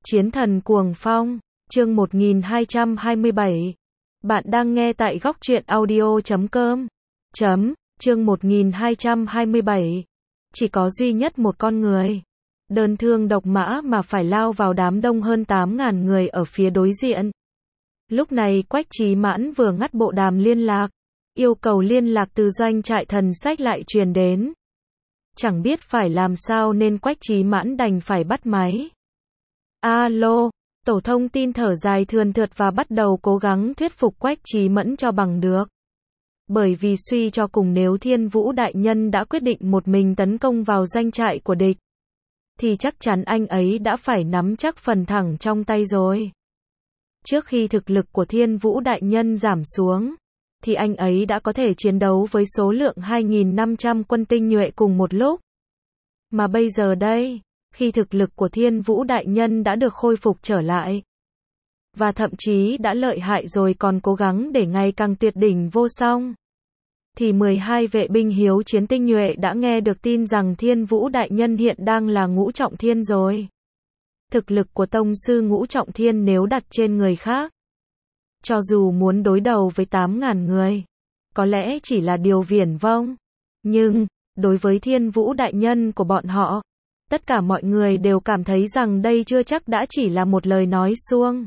Chiến thần cuồng phong, chương 1227. Bạn đang nghe tại góc truyện audio.com. Chương 1227. Chỉ có duy nhất một con người. Đơn thương độc mã mà phải lao vào đám đông hơn 8.000 người ở phía đối diện. Lúc này Quách Chí Mãn vừa ngắt bộ đàm liên lạc. Yêu cầu liên lạc từ doanh trại thần sách lại truyền đến. Chẳng biết phải làm sao nên Quách Chí Mãn đành phải bắt máy. Alo, tổ thông tin thở dài thườn thượt và bắt đầu cố gắng thuyết phục Quách Chí Mẫn cho bằng được. Bởi vì suy cho cùng nếu Thiên Vũ Đại Nhân đã quyết định một mình tấn công vào doanh trại của địch, thì chắc chắn anh ấy đã phải nắm chắc phần thẳng trong tay rồi. Trước khi thực lực của Thiên Vũ Đại Nhân giảm xuống, thì anh ấy đã có thể chiến đấu với số lượng 2.500 quân tinh nhuệ cùng một lúc. Mà bây giờ đây, khi thực lực của Thiên Vũ Đại Nhân đã được khôi phục trở lại, và thậm chí đã lợi hại rồi còn cố gắng để ngày càng tuyệt đỉnh vô song, thì 12 vệ binh hiếu chiến tinh nhuệ đã nghe được tin rằng Thiên Vũ Đại Nhân hiện đang là ngũ trọng thiên rồi. Thực lực của tông sư ngũ trọng thiên nếu đặt trên người khác, cho dù muốn đối đầu với 8.000 người, có lẽ chỉ là điều viển vông. Nhưng, đối với Thiên Vũ Đại Nhân của bọn họ, tất cả mọi người đều cảm thấy rằng đây chưa chắc đã chỉ là một lời nói suông.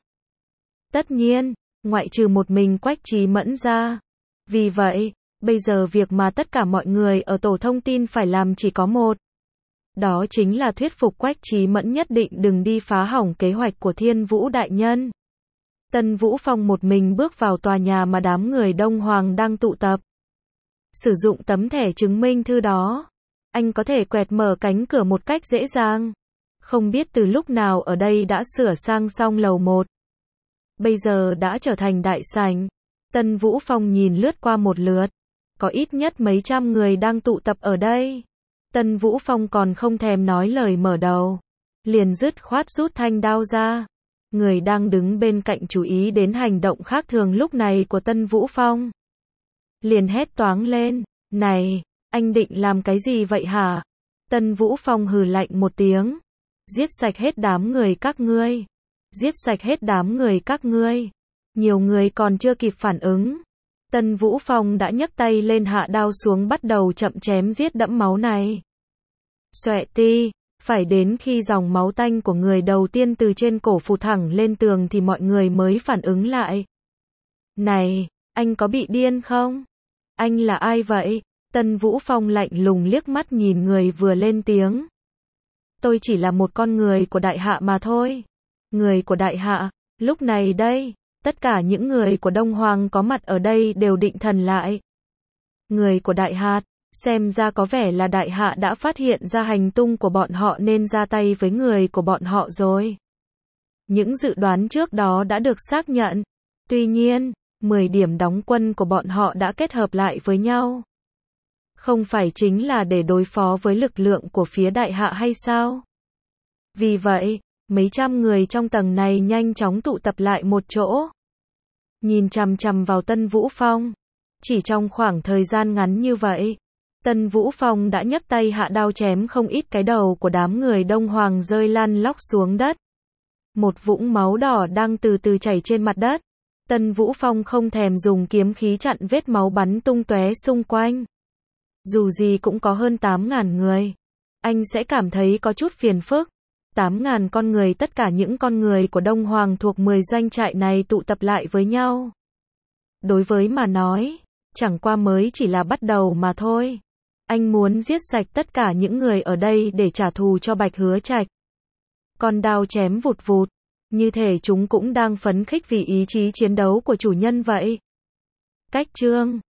Tất nhiên, ngoại trừ một mình Quách Chí Mẫn ra. Vì vậy, bây giờ việc mà tất cả mọi người ở tổ thông tin phải làm chỉ có một. Đó chính là thuyết phục Quách Chí Mẫn nhất định đừng đi phá hỏng kế hoạch của Thiên Vũ Đại Nhân. Tân Vũ Phong một mình bước vào tòa nhà mà đám người Đông Hoàng đang tụ tập. Sử dụng tấm thẻ chứng minh thư đó, anh có thể quẹt mở cánh cửa một cách dễ dàng. Không biết từ lúc nào ở đây đã sửa sang xong lầu 1. Bây giờ đã trở thành đại sảnh. Tân Vũ Phong nhìn lướt qua một lượt. Có ít nhất mấy trăm người đang tụ tập ở đây. Tân Vũ Phong còn không thèm nói lời mở đầu, liền dứt khoát rút thanh đao ra. Người đang đứng bên cạnh chú ý đến hành động khác thường lúc này của Tân Vũ Phong, liền hét toáng lên, này, anh định làm cái gì vậy hả? Tân Vũ Phong hừ lạnh một tiếng, giết sạch hết đám người các ngươi. Giết sạch hết đám người các ngươi. Nhiều người còn chưa kịp phản ứng, Tân Vũ Phong đã nhấc tay lên hạ đao xuống bắt đầu chậm chém giết đẫm máu này. Xoẹ ti, phải đến khi dòng máu tanh của người đầu tiên từ trên cổ phụt thẳng lên tường thì mọi người mới phản ứng lại. Này, anh có bị điên không? Anh là ai vậy? Tân Vũ Phong lạnh lùng liếc mắt nhìn người vừa lên tiếng. Tôi chỉ là một con người của đại hạ mà thôi. Người của đại hạ, lúc này đây, tất cả những người của Đông Hoàng có mặt ở đây đều định thần lại. Người của đại hạ, xem ra có vẻ là đại hạ đã phát hiện ra hành tung của bọn họ nên ra tay với người của bọn họ rồi. Những dự đoán trước đó đã được xác nhận. Tuy nhiên, 10 điểm đóng quân của bọn họ đã kết hợp lại với nhau. Không phải chính là để đối phó với lực lượng của phía đại hạ hay sao? Vì vậy, mấy trăm người trong tầng này nhanh chóng tụ tập lại một chỗ. Nhìn chằm chằm vào Tân Vũ Phong. Chỉ trong khoảng thời gian ngắn như vậy, Tân Vũ Phong đã nhấc tay hạ đao chém không ít cái đầu của đám người Đông Hoàng rơi lăn lóc xuống đất. Một vũng máu đỏ đang từ từ chảy trên mặt đất. Tân Vũ Phong không thèm dùng kiếm khí chặn vết máu bắn tung tóe xung quanh. Dù gì cũng có hơn 8.000 người. Anh sẽ cảm thấy có chút phiền phức. 8.000 con người, tất cả những con người của Đông Hoàng thuộc 10 doanh trại này tụ tập lại với nhau. Đối với mà nói, chẳng qua mới chỉ là bắt đầu mà thôi. Anh muốn giết sạch tất cả những người ở đây để trả thù cho Bạch Hứa Trạch. Con đao chém vụt vụt, như thể chúng cũng đang phấn khích vì ý chí chiến đấu của chủ nhân vậy. Cách chương